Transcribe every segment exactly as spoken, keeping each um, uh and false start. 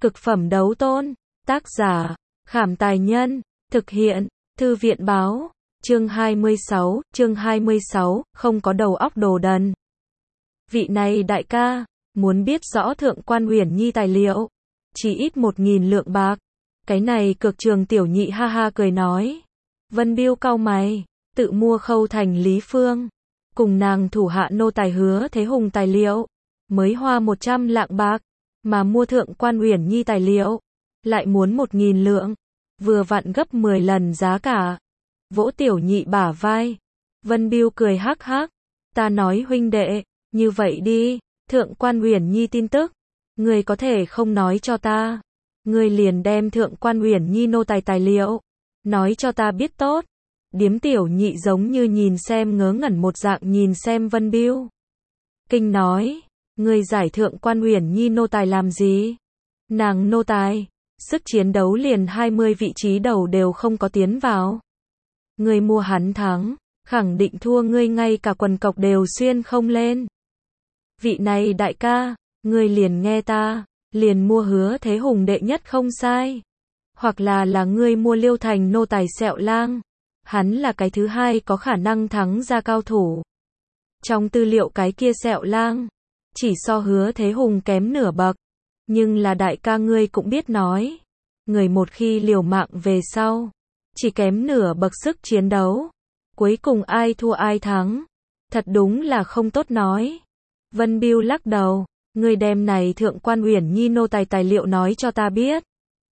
Cực phẩm đấu tôn. Tác giả, Khảm Tài Nhân. Thực hiện, Thư viện Báo. Chương hai mươi sáu, chương hai mươi sáu, không có đầu óc đồ đần. Vị này đại ca, muốn biết rõ Thượng Quan Uyển Nhi tài liệu, chỉ ít một nghìn lượng bạc. Cái này Cực Trường tiểu nhị ha ha cười nói. Vân Biêu cau mày, tự mua Khâu Thành Lý Phương, cùng nàng thủ hạ nô tài Hứa Thế Hùng tài liệu, mới hoa một trăm lạng bạc, mà mua Thượng Quan Uyển Nhi tài liệu, lại muốn một nghìn lượng, vừa vặn gấp mười lần giá cả. Vỗ tiểu nhị bả vai, Vân Biêu cười hắc hắc, ta nói huynh đệ, như vậy đi, Thượng Quan Uyển Nhi tin tức, ngươi có thể không nói cho ta, ngươi liền đem Thượng Quan Uyển Nhi nô tài tài liệu, nói cho ta biết tốt. Điếm tiểu nhị giống như nhìn xem ngớ ngẩn một dạng nhìn xem Vân Biêu. Kinh nói, ngươi giải Thượng Quan Uyển Nhi nô tài làm gì? Nàng nô tài, sức chiến đấu liền hai mươi vị trí đầu đều không có tiến vào. Ngươi mua hắn thắng, khẳng định thua ngươi ngay cả quần cộc đều xuyên không lên. Vị này đại ca, ngươi liền nghe ta, liền mua Hứa Thế Hùng đệ nhất không sai. Hoặc là là ngươi mua Liêu Thành nô tài Sẹo Lang. Hắn là cái thứ hai có khả năng thắng ra cao thủ. Trong tư liệu cái kia Sẹo Lang, chỉ so Hứa Thế Hùng kém nửa bậc. Nhưng là đại ca ngươi cũng biết nói. Người một khi liều mạng về sau, chỉ kém nửa bậc sức chiến đấu. Cuối cùng ai thua ai thắng. Thật đúng là không tốt nói. Vân Biêu lắc đầu, ngươi đem này Thượng Quan Uyển Nhi nô tài tài liệu nói cho ta biết.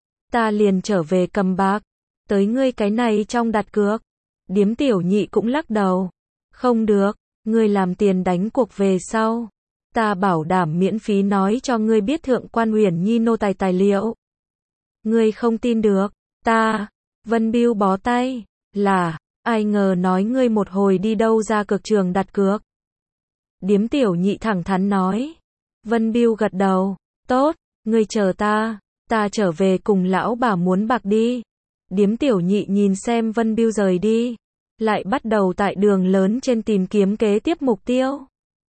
Ta liền trở về cầm bạc. Tới ngươi cái này trong đặt cược. Điếm tiểu nhị cũng lắc đầu. Không được, ngươi làm tiền đánh cuộc về sau. Ta bảo đảm miễn phí nói cho ngươi biết Thượng Quan Uyển Nhi nô tài tài liệu. Ngươi không tin được, ta. Vân Biêu bó tay, là, ai ngờ nói ngươi một hồi đi đâu ra cực trường đặt cược. Điếm tiểu nhị thẳng thắn nói. Vân Biêu gật đầu, tốt, ngươi chờ ta, ta trở về cùng lão bà muốn bạc đi. Điếm tiểu nhị nhìn xem Vân Biêu rời đi, lại bắt đầu tại đường lớn trên tìm kiếm kế tiếp mục tiêu.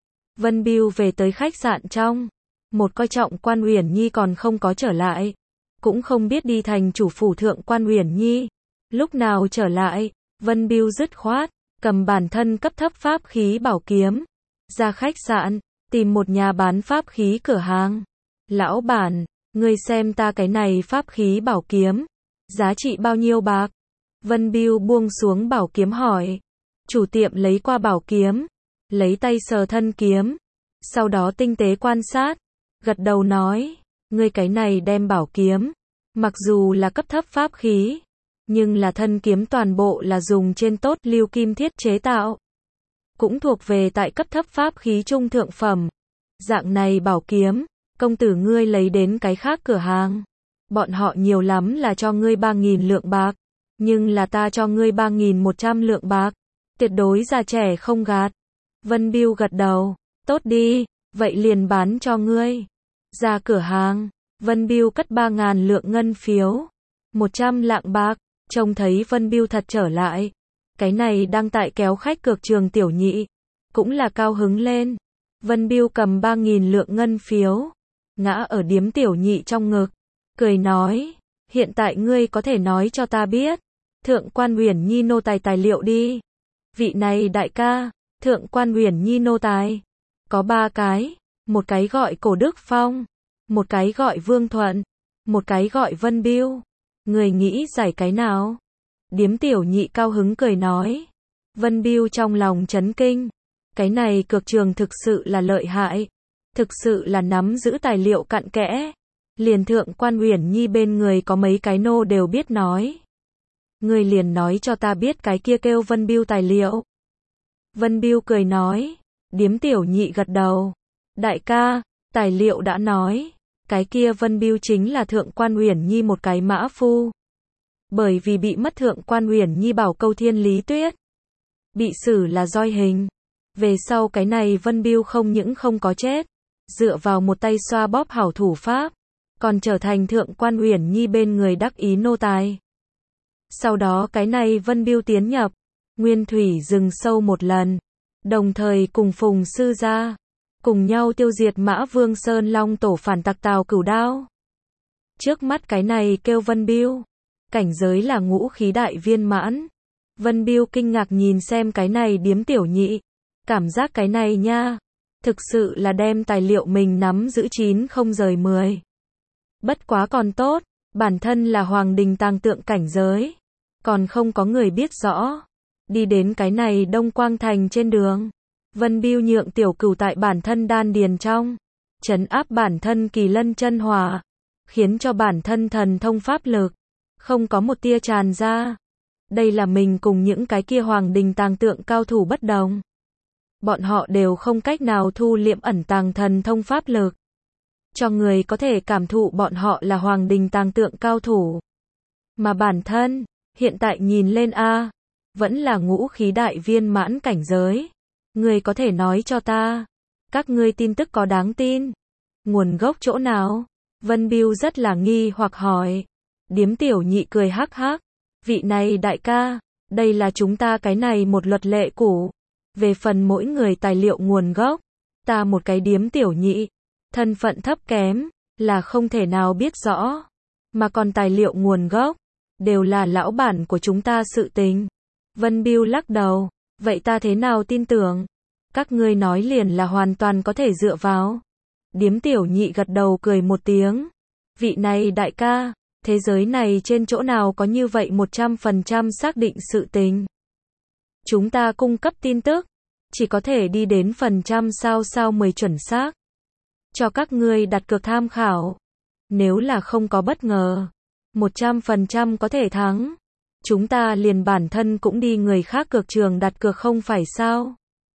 Vân Biêu về tới khách sạn trong, một coi trọng Quan Uyển Nhi còn không có trở lại, cũng không biết đi thành chủ phủ Thượng Quan Uyển Nhi lúc nào trở lại. Vân Biêu dứt khoát cầm bản thân cấp thấp pháp khí bảo kiếm, ra khách sạn, tìm một nhà bán pháp khí cửa hàng. Lão bản, ngươi xem ta cái này pháp khí bảo kiếm, giá trị bao nhiêu bạc? Vân Biêu buông xuống bảo kiếm hỏi. Chủ tiệm lấy qua bảo kiếm, lấy tay sờ thân kiếm, sau đó tinh tế quan sát, gật đầu nói, ngươi cái này đem bảo kiếm, mặc dù là cấp thấp pháp khí, nhưng là thân kiếm toàn bộ là dùng trên tốt lưu kim thiết chế tạo, cũng thuộc về tại cấp thấp pháp khí trung thượng phẩm. Dạng này bảo kiếm, công tử ngươi lấy đến cái khác cửa hàng, bọn họ nhiều lắm là cho ngươi ba nghìn lượng bạc, nhưng là ta cho ngươi ba nghìn một trăm lượng bạc, tuyệt đối già trẻ không gạt. Vân Biêu gật đầu, tốt đi, vậy liền bán cho ngươi. Ra cửa hàng, Vân Biêu cất ba ngàn lượng ngân phiếu, một trăm lạng bạc, trông thấy Vân Biêu thật trở lại. Cái này đang tại kéo khách Cực Trường tiểu nhị, cũng là cao hứng lên. Vân Biêu cầm ba nghìn lượng ngân phiếu, ngã ở điếm tiểu nhị trong ngực, cười nói, hiện tại ngươi có thể nói cho ta biết, Thượng Quan Uyển Nhi nô tài tài liệu đi. Vị này đại ca, Thượng Quan Uyển Nhi nô tài, có ba cái, một cái gọi Cổ Đức Phong, một cái gọi Vương Thuận, một cái gọi Vân Biêu. Người nghĩ giải cái nào? Điếm tiểu nhị cao hứng cười nói. Vân Biêu trong lòng chấn kinh. Cái này Cực Trường thực sự là lợi hại. Thực sự là nắm giữ tài liệu cặn kẽ. Liền Thượng Quan Uyển Nhi bên người có mấy cái nô đều biết nói. Người liền nói cho ta biết cái kia kêu Vân Biêu tài liệu. Vân Biêu cười nói. Điếm tiểu nhị gật đầu. Đại ca, tài liệu đã nói. Cái kia Vân Biêu chính là Thượng Quan Uyển Nhi một cái mã phu. Bởi vì bị mất Thượng Quan Uyển Nhi bảo câu thiên lý tuyết, bị xử là roi hình. Về sau cái này Vân Biêu không những không có chết, dựa vào một tay xoa bóp hảo thủ pháp, còn trở thành Thượng Quan Uyển Nhi bên người đắc ý nô tài. Sau đó cái này Vân Biêu tiến nhập Nguyên Thủy rừng sâu một lần, đồng thời cùng Phùng sư gia cùng nhau tiêu diệt Mã Vương Sơn Long tổ phản tặc Tào Cửu Đao. Trước mắt cái này kêu Vân Biêu. Cảnh giới là ngũ khí đại viên mãn. Vân Biêu kinh ngạc nhìn xem cái này điếm tiểu nhị. Cảm giác cái này nha. Thực sự là đem tài liệu mình nắm giữ chín không rời mười. Bất quá còn tốt. Bản thân là hoàng đình tàng tượng cảnh giới. Còn không có người biết rõ. Đi đến cái này Đông Quang Thành trên đường. Vân Biêu nhượng tiểu cửu tại bản thân đan điền trong. Trấn áp bản thân kỳ lân chân hỏa. Khiến cho bản thân thần thông pháp lực. Không có một tia tràn ra. Đây là mình cùng những cái kia hoàng đình tàng tượng cao thủ bất đồng. Bọn họ đều không cách nào thu liệm ẩn tàng thần thông pháp lực. Cho người có thể cảm thụ bọn họ là hoàng đình tàng tượng cao thủ. Mà bản thân, hiện tại nhìn lên a, vẫn là ngũ khí đại viên mãn cảnh giới. Người có thể nói cho ta, các ngươi tin tức có đáng tin. Nguồn gốc chỗ nào? Vân Biêu rất là nghi hoặc hỏi. Điếm tiểu nhị cười hắc hắc. Vị này đại ca, đây là chúng ta cái này một luật lệ cũ. Về phần mỗi người tài liệu nguồn gốc, ta một cái điếm tiểu nhị, thân phận thấp kém, là không thể nào biết rõ. Mà còn tài liệu nguồn gốc, đều là lão bản của chúng ta sự tình. Vân Biêu lắc đầu, vậy ta thế nào tin tưởng? Các ngươi nói liền là hoàn toàn có thể dựa vào. Điếm tiểu nhị gật đầu cười một tiếng. Vị này đại ca, thế giới này trên chỗ nào có như vậy một trăm phần trăm xác định sự tình. Chúng ta cung cấp tin tức, chỉ có thể đi đến phần trăm sao sao mười chuẩn xác. Cho các ngươi đặt cược tham khảo. Nếu là không có bất ngờ, một trăm phần trăm có thể thắng. Chúng ta liền bản thân cũng đi người khác cược trường đặt cược không phải sao.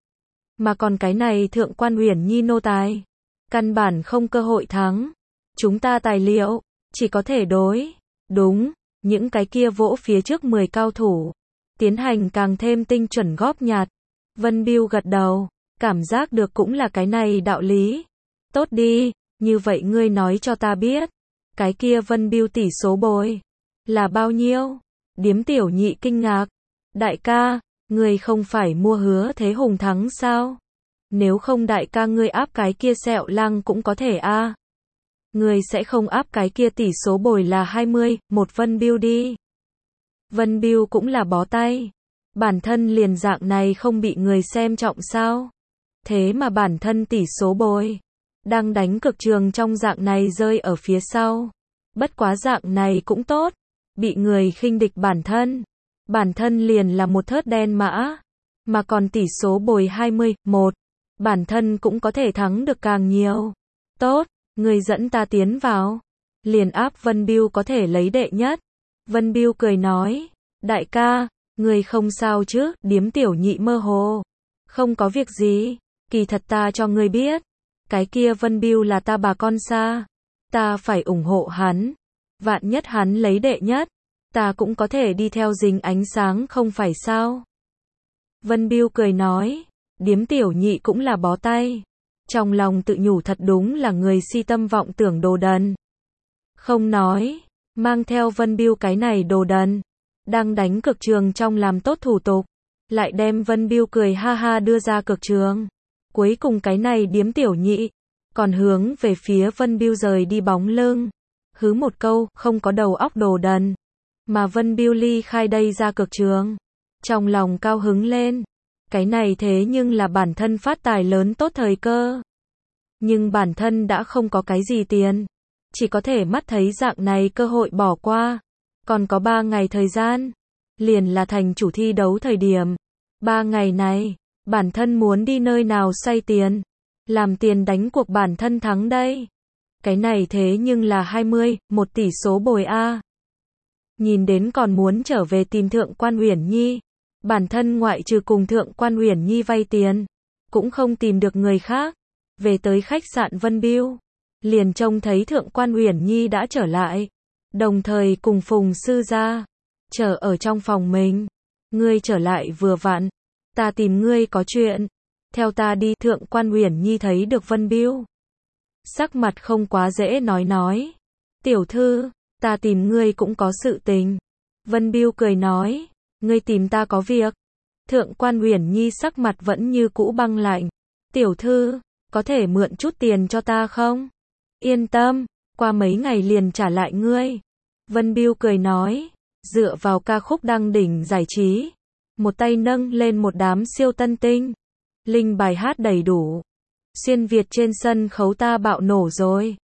Mà còn cái này thượng quan Uyển Nhi nô tài. Căn bản không cơ hội thắng. Chúng ta tài liệu, chỉ có thể đối. Đúng, những cái kia vỗ phía trước mười cao thủ. Tiến hành càng thêm tinh chuẩn góp nhặt. Vân Biêu gật đầu, cảm giác được cũng là cái này đạo lý. Tốt đi, như vậy ngươi nói cho ta biết. Cái kia Vân Biêu tỷ số bồi là bao nhiêu? Điếm tiểu nhị kinh ngạc. Đại ca, ngươi không phải mua Hứa Thế Hùng thắng sao? Nếu không đại ca ngươi áp cái kia Sẹo Lăng cũng có thể a. À. Ngươi sẽ không áp cái kia tỷ số bồi là hai mươi, một Vân Biêu đi. Vân Biêu cũng là bó tay. Bản thân liền dạng này không bị người xem trọng sao? Thế mà bản thân tỷ số bồi đang đánh cực trường trong dạng này rơi ở phía sau. Bất quá dạng này cũng tốt. Bị người khinh địch bản thân. Bản thân liền là một thớt đen mã. Mà còn tỷ số bồi hai mươi, một. Bản thân cũng có thể thắng được càng nhiều. Tốt, người dẫn ta tiến vào. Liền áp Vân Biêu có thể lấy đệ nhất. Vân Biêu cười nói. Đại ca, người không sao chứ? Điếm tiểu nhị mơ hồ. Không có việc gì. Kỳ thật ta cho ngươi biết. Cái kia Vân Biêu là ta bà con xa. Ta phải ủng hộ hắn. Vạn nhất hắn lấy đệ nhất. Ta cũng có thể đi theo dính ánh sáng không phải sao? Vân Biêu cười nói. Điếm tiểu nhị cũng là bó tay. Trong lòng tự nhủ thật đúng là người si tâm vọng tưởng đồ đần. Không nói. Mang theo Vân Biêu cái này đồ đần. Đang đánh cực trường trong làm tốt thủ tục. Lại đem Vân Biêu cười ha ha đưa ra cực trường. Cuối cùng cái này điếm tiểu nhị. Còn hướng về phía Vân Biêu rời đi bóng lưng. Hứ một câu, không có đầu óc đồ đần. Mà Vân Biêu ly khai đây ra cực trường. Trong lòng cao hứng lên. Cái này thế nhưng là bản thân phát tài lớn tốt thời cơ. Nhưng bản thân đã không có cái gì tiền. Chỉ có thể mắt thấy dạng này cơ hội bỏ qua. Còn có ba ngày thời gian. Liền là thành chủ thi đấu thời điểm. Ba ngày này, bản thân muốn đi nơi nào xoay tiền. Làm tiền đánh cuộc bản thân thắng đây. Cái này thế nhưng là hai mươi, một tỷ số bồi A. Nhìn đến còn muốn trở về tìm thượng quan Uyển Nhi. Bản thân ngoại trừ cùng thượng quan Uyển Nhi vay tiền. Cũng không tìm được người khác. Về tới khách sạn Vân Biêu. Liền trông thấy thượng quan Uyển Nhi đã trở lại. Đồng thời cùng Phùng sư gia. Chờ ở trong phòng mình. Ngươi trở lại vừa vặn. Ta tìm ngươi có chuyện. Theo ta đi. Thượng quan Uyển Nhi thấy được Vân Biêu. Sắc mặt không quá dễ nói nói. Tiểu thư, ta tìm ngươi cũng có sự tình. Vân Biêu cười nói. Ngươi tìm ta có việc. Thượng quan Uyển Nhi sắc mặt vẫn như cũ băng lạnh. Tiểu thư, có thể mượn chút tiền cho ta không? Yên tâm, qua mấy ngày liền trả lại ngươi. Vân Biêu cười nói, dựa vào ca khúc đăng đỉnh giải trí, một tay nâng lên một đám siêu tân tinh. Linh bài hát đầy đủ. Xuyên Việt trên sân khấu ta bạo nổ rồi.